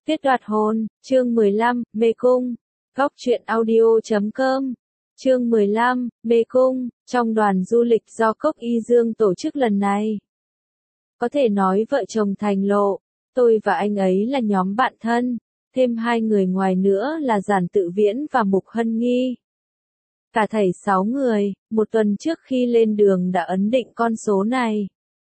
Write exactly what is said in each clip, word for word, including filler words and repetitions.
Kết đoạt hồn, chương mười lăm, Mê Cung, góc truyện audio chấm com, chương mười lăm, Mê Cung, trong đoàn du lịch do Cốc Y Dương tổ chức lần này. Có thể nói vợ chồng Thành Lộ, tôi và anh ấy là nhóm bạn thân, thêm hai người ngoài nữa là Giản Tự Viễn và Mục Hân Nghi. Cả thảy sáu người, một tuần trước khi lên đường đã ấn định con số này.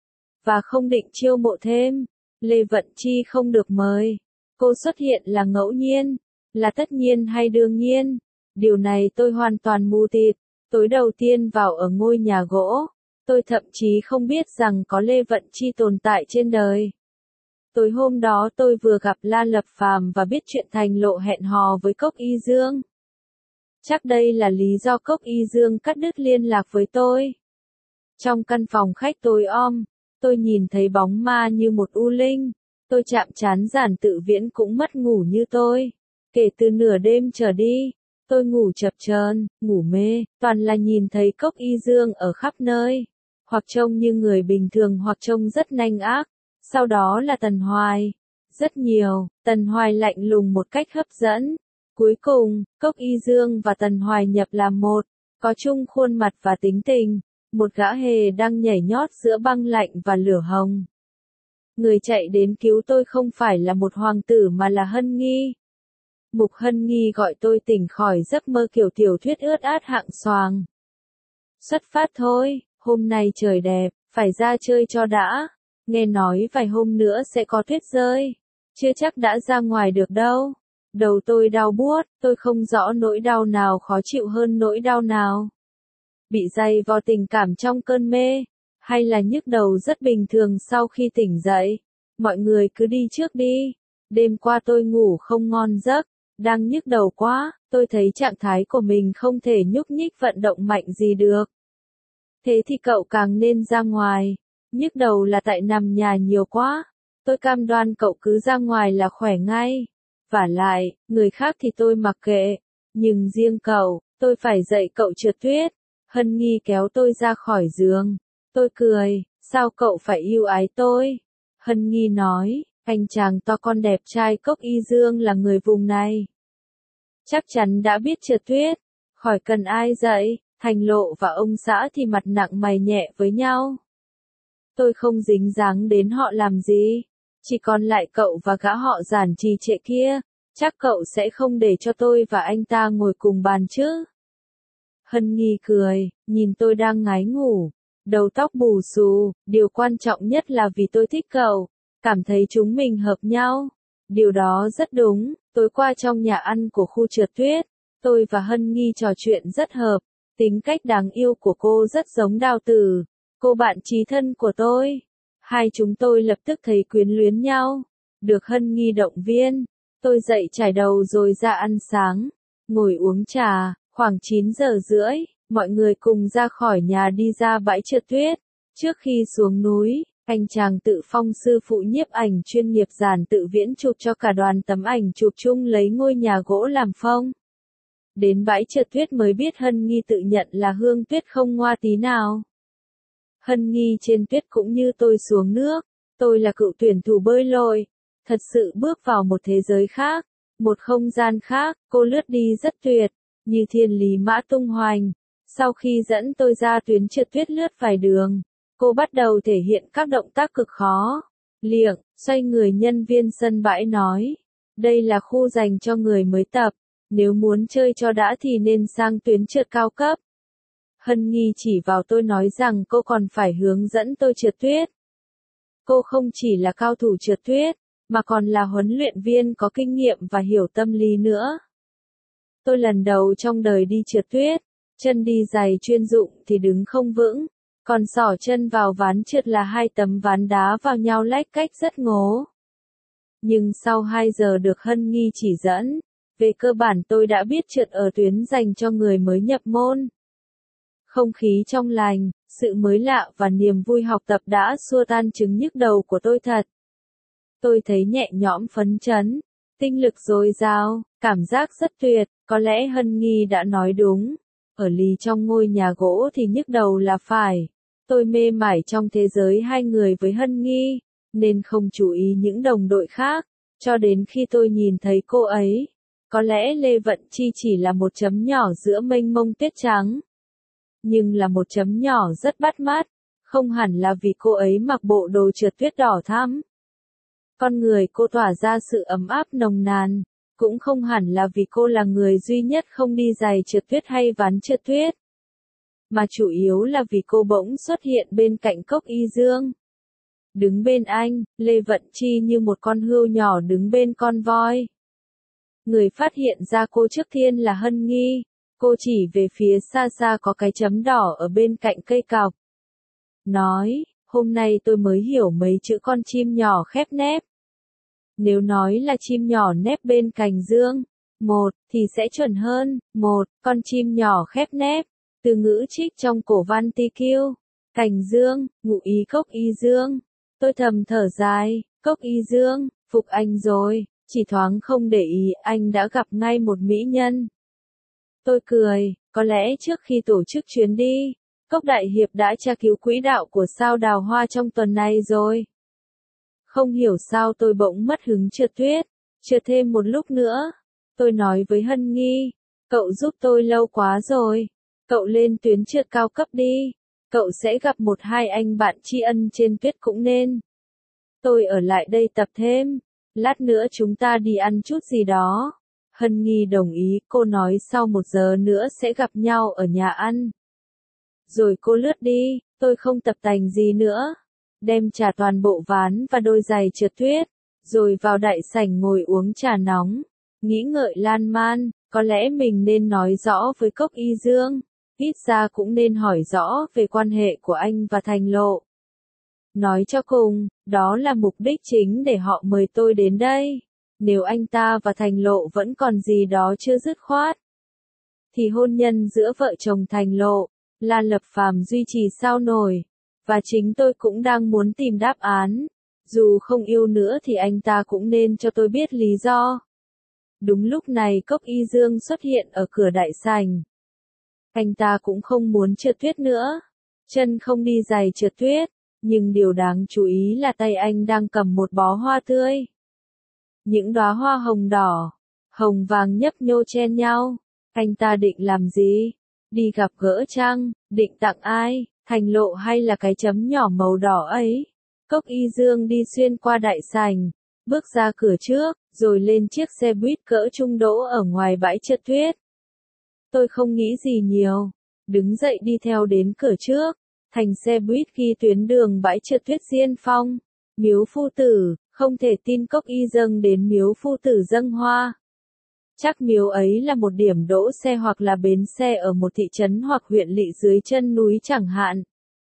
Và không định chiêu mộ thêm, Lê Vận Chi không được mời. Cô xuất hiện là ngẫu nhiên, là tất nhiên hay đương nhiên. Điều này tôi hoàn toàn mù tịt. Tối đầu tiên vào ở ngôi nhà gỗ, tôi thậm chí không biết rằng có Lê Vận Chi tồn tại trên đời. Tối hôm đó tôi vừa gặp La Lập Phàm và biết chuyện Thành Lộ hẹn hò với Cốc Y Dương. Chắc đây là lý do Cốc Y Dương cắt đứt liên lạc với tôi. Trong căn phòng khách tối om, tôi nhìn thấy bóng ma như một u linh. Tôi chạm trán Giản Tự Viễn cũng mất ngủ như tôi. Kể từ nửa đêm trở đi, tôi ngủ chập chờn, ngủ mê, toàn là nhìn thấy Cốc Y Dương ở khắp nơi. Hoặc trông như người bình thường hoặc trông rất nanh ác. Sau đó là Tần Hoài. Rất nhiều, Tần Hoài lạnh lùng một cách hấp dẫn. Cuối cùng, Cốc Y Dương và Tần Hoài nhập làm một, có chung khuôn mặt và tính tình. Một gã hề đang nhảy nhót giữa băng lạnh và lửa hồng. Người chạy đến cứu tôi không phải là một hoàng tử mà là Hân Nghi. Mục Hân Nghi gọi tôi tỉnh khỏi giấc mơ kiểu tiểu thuyết ướt át hạng xoàng. Xuất phát thôi, hôm nay trời đẹp, phải ra chơi cho đã. Nghe nói vài hôm nữa sẽ có tuyết rơi. Chưa chắc đã ra ngoài được đâu. Đầu tôi đau buốt, tôi không rõ nỗi đau nào khó chịu hơn nỗi đau nào. Bị dày vò tình cảm trong cơn mê, hay là nhức đầu rất bình thường sau khi tỉnh dậy. Mọi người cứ đi trước đi. Đêm qua tôi ngủ không ngon giấc, đang nhức đầu quá, tôi thấy trạng thái của mình không thể nhúc nhích vận động mạnh gì được. Thế thì cậu càng nên ra ngoài. Nhức đầu là tại nằm nhà nhiều quá. Tôi cam đoan cậu cứ ra ngoài là khỏe ngay. Vả lại, người khác thì tôi mặc kệ. Nhưng riêng cậu, tôi phải dạy cậu trượt tuyết. Hân Nghi kéo tôi ra khỏi giường. Tôi cười, sao cậu phải yêu ái tôi? Hân Nghi nói, anh chàng to con đẹp trai Cốc Y Dương là người vùng này. Chắc chắn đã biết trượt tuyết, khỏi cần ai dạy. Thành Lộ và ông xã thì mặt nặng mày nhẹ với nhau. Tôi không dính dáng đến họ làm gì. Chỉ còn lại cậu và gã họ Giản trì trệ kia. Chắc cậu sẽ không để cho tôi và anh ta ngồi cùng bàn chứ? Hân Nghi cười, nhìn tôi đang ngái ngủ. Đầu tóc bù xù, điều quan trọng nhất là vì tôi thích cậu. Cảm thấy chúng mình hợp nhau. Điều đó rất đúng. Tối qua trong nhà ăn của khu trượt tuyết, tôi và Hân Nghi trò chuyện rất hợp. Tính cách đáng yêu của cô rất giống Đào Tử, cô bạn chí thân của tôi. Hai chúng tôi lập tức thấy quyến luyến nhau. Được Hân Nghi động viên, tôi dậy chải đầu rồi ra ăn sáng, ngồi uống trà. Khoảng chín giờ rưỡi, mọi người cùng ra khỏi nhà đi ra bãi trượt tuyết. Trước khi xuống núi, anh chàng Tự Phong sư phụ nhiếp ảnh chuyên nghiệp Giản Tự Viễn chụp cho cả đoàn tấm ảnh chụp chung lấy ngôi nhà gỗ làm phông. Đến bãi trượt tuyết mới biết Hân Nghi tự nhận là hương tuyết không ngoa tí nào. Hân Nghi trên tuyết cũng như tôi xuống nước. Tôi là cựu tuyển thủ bơi lội. Thật sự bước vào một thế giới khác, một không gian khác, cô lướt đi rất tuyệt, như thiên lý mã tung hoành. Sau khi dẫn tôi ra tuyến trượt tuyết lướt vài đường, cô bắt đầu thể hiện các động tác cực khó. Liệng, xoay người. Nhân viên sân bãi nói, đây là khu dành cho người mới tập. Nếu muốn chơi cho đã thì nên sang tuyến trượt cao cấp. Hân Nghi chỉ vào tôi nói rằng cô còn phải hướng dẫn tôi trượt tuyết. Cô không chỉ là cao thủ trượt tuyết, mà còn là huấn luyện viên có kinh nghiệm và hiểu tâm lý nữa. Tôi lần đầu trong đời đi trượt tuyết, chân đi giày chuyên dụng thì đứng không vững, còn xỏ chân vào ván trượt là hai tấm ván đá vào nhau lách cách rất ngố. Nhưng sau hai giờ được Hân Nghi chỉ dẫn, về cơ bản tôi đã biết trượt ở tuyến dành cho người mới nhập môn. Không khí trong lành, sự mới lạ và niềm vui học tập đã xua tan chứng nhức đầu của tôi thật. Tôi thấy nhẹ nhõm phấn chấn, tinh lực dồi dào, cảm giác rất tuyệt. Có lẽ Hân Nghi đã nói đúng. Ở lì trong ngôi nhà gỗ thì nhức đầu là phải. Tôi mê mải trong thế giới hai người với Hân Nghi, nên không chú ý những đồng đội khác. Cho đến khi tôi nhìn thấy cô ấy, có lẽ Lê Vận Chi chỉ là một chấm nhỏ giữa mênh mông tuyết trắng. Nhưng là một chấm nhỏ rất bắt mắt, không hẳn là vì cô ấy mặc bộ đồ trượt tuyết đỏ thắm. Con người cô tỏa ra sự ấm áp nồng nàn, cũng không hẳn là vì cô là người duy nhất không đi giày trượt tuyết hay ván trượt tuyết. Mà chủ yếu là vì cô bỗng xuất hiện bên cạnh Cốc Y Dương. Đứng bên anh, Lê Vận Chi như một con hươu nhỏ đứng bên con voi. Người phát hiện ra cô trước tiên là Hân Nghi, cô chỉ về phía xa xa có cái chấm đỏ ở bên cạnh cây cọc. Nói, hôm nay tôi mới hiểu mấy chữ con chim nhỏ khép nép. Nếu nói là chim nhỏ nép bên cành dương, một, thì sẽ chuẩn hơn, một, con chim nhỏ khép nép, từ ngữ trích trong cổ văn Ti Kiêu, cành dương, ngụ ý Cốc Y Dương. Tôi thầm thở dài, Cốc Y Dương, phục anh rồi, chỉ thoáng không để ý anh đã gặp ngay một mỹ nhân. Tôi cười, có lẽ trước khi tổ chức chuyến đi, Cốc Đại Hiệp đã tra cứu quỹ đạo của sao Đào Hoa trong tuần này rồi. Không hiểu sao tôi bỗng mất hứng trượt tuyết, trượt thêm một lúc nữa. Tôi nói với Hân Nghi, cậu giúp tôi lâu quá rồi, cậu lên tuyến trượt cao cấp đi, cậu sẽ gặp một hai anh bạn tri ân trên tuyết cũng nên. Tôi ở lại đây tập thêm, lát nữa chúng ta đi ăn chút gì đó. Hân Nghi đồng ý, cô nói sau một giờ nữa sẽ gặp nhau ở nhà ăn. Rồi cô lướt đi, tôi không tập tành gì nữa. Đem trả toàn bộ ván và đôi giày trượt tuyết, rồi vào đại sảnh ngồi uống trà nóng. Nghĩ ngợi lan man, có lẽ mình nên nói rõ với Cốc Y Dương, ít ra cũng nên hỏi rõ về quan hệ của anh và Thành Lộ. Nói cho cùng, đó là mục đích chính để họ mời tôi đến đây. Nếu anh ta và Thành Lộ vẫn còn gì đó chưa dứt khoát, thì hôn nhân giữa vợ chồng Thành Lộ, Lan Lập Phàm duy trì sao nổi. Và chính tôi cũng đang muốn tìm đáp án. Dù không yêu nữa thì anh ta cũng nên cho tôi biết lý do. Đúng lúc này Cốc Y Dương xuất hiện ở cửa đại sảnh. Anh ta cũng không muốn trượt tuyết nữa. Chân không đi giày trượt tuyết. Nhưng điều đáng chú ý là tay anh đang cầm một bó hoa tươi. Những đóa hoa hồng đỏ, hồng vàng nhấp nhô chen nhau. Anh ta định làm gì? Đi gặp gỡ chăng? Định tặng ai? Thành Lộ hay là cái chấm nhỏ màu đỏ ấy? Cốc Y Dương đi xuyên qua đại sảnh, bước ra cửa trước, rồi lên chiếc xe buýt cỡ trung đỗ ở ngoài bãi trượt tuyết. Tôi không nghĩ gì nhiều, đứng dậy đi theo đến cửa trước, thành xe buýt ghi tuyến đường bãi trượt tuyết Diên Phong, Miếu Phu Tử, không thể tin Cốc Y dâng đến Miếu Phu Tử dâng hoa. Chắc miếu ấy là một điểm đỗ xe hoặc là bến xe ở một thị trấn hoặc huyện lỵ dưới chân núi chẳng hạn.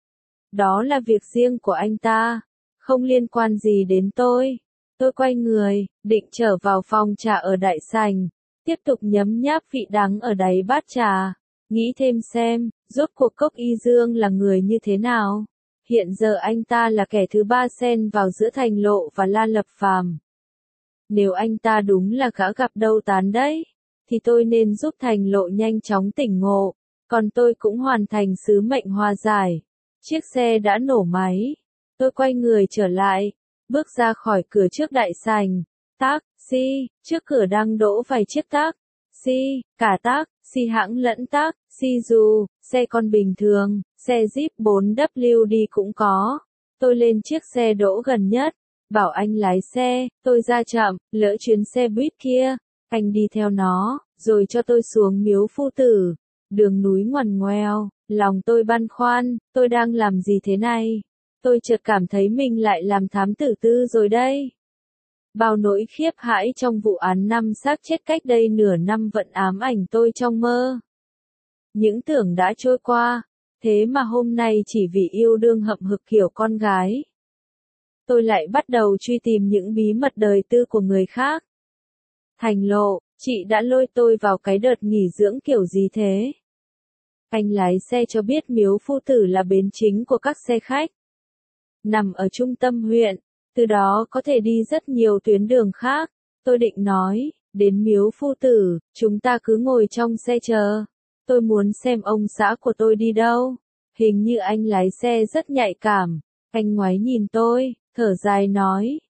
Đó là việc riêng của anh ta, không liên quan gì đến tôi. Tôi quay người, định trở vào phòng trà ở đại sảnh, tiếp tục nhấm nháp vị đắng ở đáy bát trà, nghĩ thêm xem, rốt cuộc Cốc Y Dương là người như thế nào. Hiện giờ anh ta là kẻ thứ ba xen vào giữa Thành Lộ và Lan Lập Phàm. Nếu anh ta đúng là gã gặp đâu tán đấy, thì tôi nên giúp Thành Lộ nhanh chóng tỉnh ngộ, còn tôi cũng hoàn thành sứ mệnh hòa giải. Chiếc xe đã nổ máy, tôi quay người trở lại, bước ra khỏi cửa trước đại sảnh. Taxi, trước cửa đang đỗ vài chiếc taxi, cả taxi hãng lẫn taxi dù, xe con bình thường, xe Jeep bốn W D cũng có. Tôi lên chiếc xe đỗ gần nhất, bảo anh lái xe, tôi ra chậm, lỡ chuyến xe buýt kia, anh đi theo nó, rồi cho tôi xuống Miếu Phu Tử. Đường núi ngoằn ngoèo, lòng tôi băn khoăn, tôi đang làm gì thế này? Tôi chợt cảm thấy mình lại làm thám tử tư rồi đây. Bao nỗi khiếp hãi trong vụ án năm xác chết cách đây nửa năm vẫn ám ảnh tôi trong mơ. Những tưởng đã trôi qua, thế mà hôm nay chỉ vì yêu đương hậm hực kiểu con gái, tôi lại bắt đầu truy tìm những bí mật đời tư của người khác. Thành Lộ, chị đã lôi tôi vào cái đợt nghỉ dưỡng kiểu gì thế? Anh lái xe cho biết Miếu Phu Tử là bến chính của các xe khách. Nằm ở trung tâm huyện, từ đó có thể đi rất nhiều tuyến đường khác. Tôi định nói, đến Miếu Phu Tử, chúng ta cứ ngồi trong xe chờ. Tôi muốn xem ông xã của tôi đi đâu. Hình như anh lái xe rất nhạy cảm. Anh ngoái nhìn tôi, thở dài nói,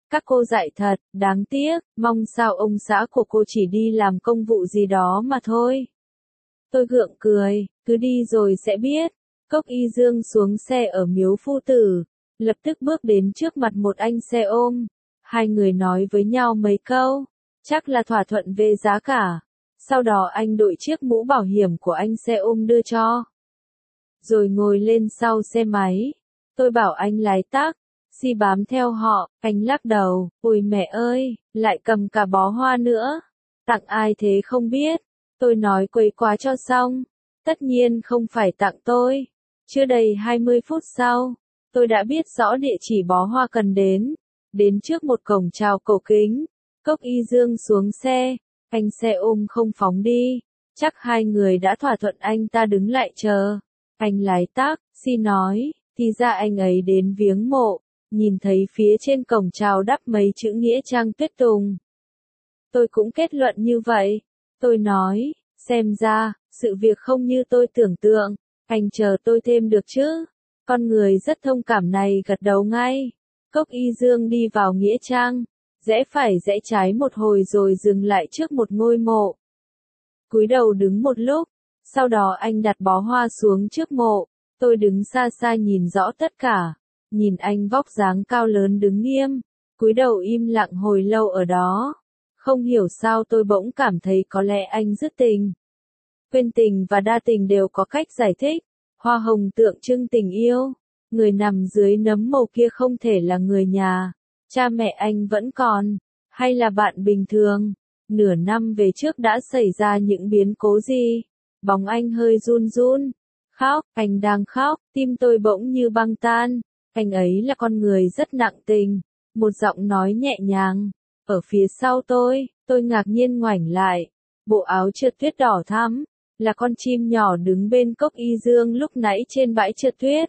Các cô dạy thật, đáng tiếc, mong sao ông xã của cô chỉ đi làm công vụ gì đó mà thôi. Tôi gượng cười, cứ đi rồi sẽ biết. Cốc Y Dương xuống xe ở Miếu Phu Tử, lập tức bước đến trước mặt một anh xe ôm. Hai người nói với nhau mấy câu, chắc là thỏa thuận về giá cả. Sau đó anh đội chiếc mũ bảo hiểm của anh xe ôm đưa cho. Rồi ngồi lên sau xe máy. Tôi bảo anh lái tắc, xi bám theo họ, anh lắc đầu, ôi mẹ ơi, lại cầm cả bó hoa nữa. Tặng ai thế không biết. Tôi nói quấy quá cho xong. Tất nhiên không phải tặng tôi. Chưa đầy hai mươi phút sau, tôi đã biết rõ địa chỉ bó hoa cần đến. Đến trước một cổng chào cổ kính, Cốc Y Dương xuống xe, anh xe ôm không phóng đi. Chắc hai người đã thỏa thuận anh ta đứng lại chờ. Anh lái taxi nói, thì ra anh ấy đến viếng mộ, nhìn thấy phía trên cổng chào đắp mấy chữ Nghĩa Trang Tuyết Tùng. Tôi cũng kết luận như vậy. Tôi nói, xem ra, sự việc không như tôi tưởng tượng, anh chờ tôi thêm được chứ. Con người rất thông cảm này gật đầu ngay. Cốc Y Dương đi vào Nghĩa Trang, rẽ phải rẽ trái một hồi rồi dừng lại trước một ngôi mộ. Cúi đầu đứng một lúc, sau đó anh đặt bó hoa xuống trước mộ. Tôi đứng xa xa nhìn rõ tất cả, nhìn anh vóc dáng cao lớn đứng nghiêm, cúi đầu im lặng hồi lâu ở đó. Không hiểu sao tôi bỗng cảm thấy có lẽ anh dứt tình. Quên tình và đa tình đều có cách giải thích. Hoa hồng tượng trưng tình yêu. Người nằm dưới nấm mồ kia không thể là người nhà. Cha mẹ anh vẫn còn. Hay là bạn bình thường. Nửa năm về trước đã xảy ra những biến cố gì? Bóng anh hơi run run. Khóc, anh đang khóc, tim tôi bỗng như băng tan. Anh ấy là con người rất nặng tình. Một giọng nói nhẹ nhàng. Ở phía sau tôi, tôi ngạc nhiên ngoảnh lại. Bộ áo trượt tuyết đỏ thắm, là con chim nhỏ đứng bên Cốc Y Dương lúc nãy trên bãi trượt tuyết.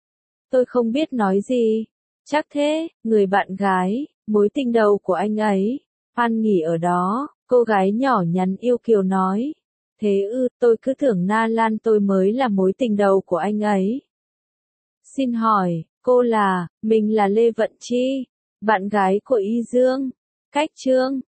Tôi không biết nói gì. Chắc thế, người bạn gái, mối tình đầu của anh ấy. An nghỉ ở đó, cô gái nhỏ nhắn yêu kiều nói. Thế ư, tôi cứ tưởng Na Lan tôi mới là mối tình đầu của anh ấy. Xin hỏi, cô là, mình là Lê Vận Chi, bạn gái của Y Dương. Cách chương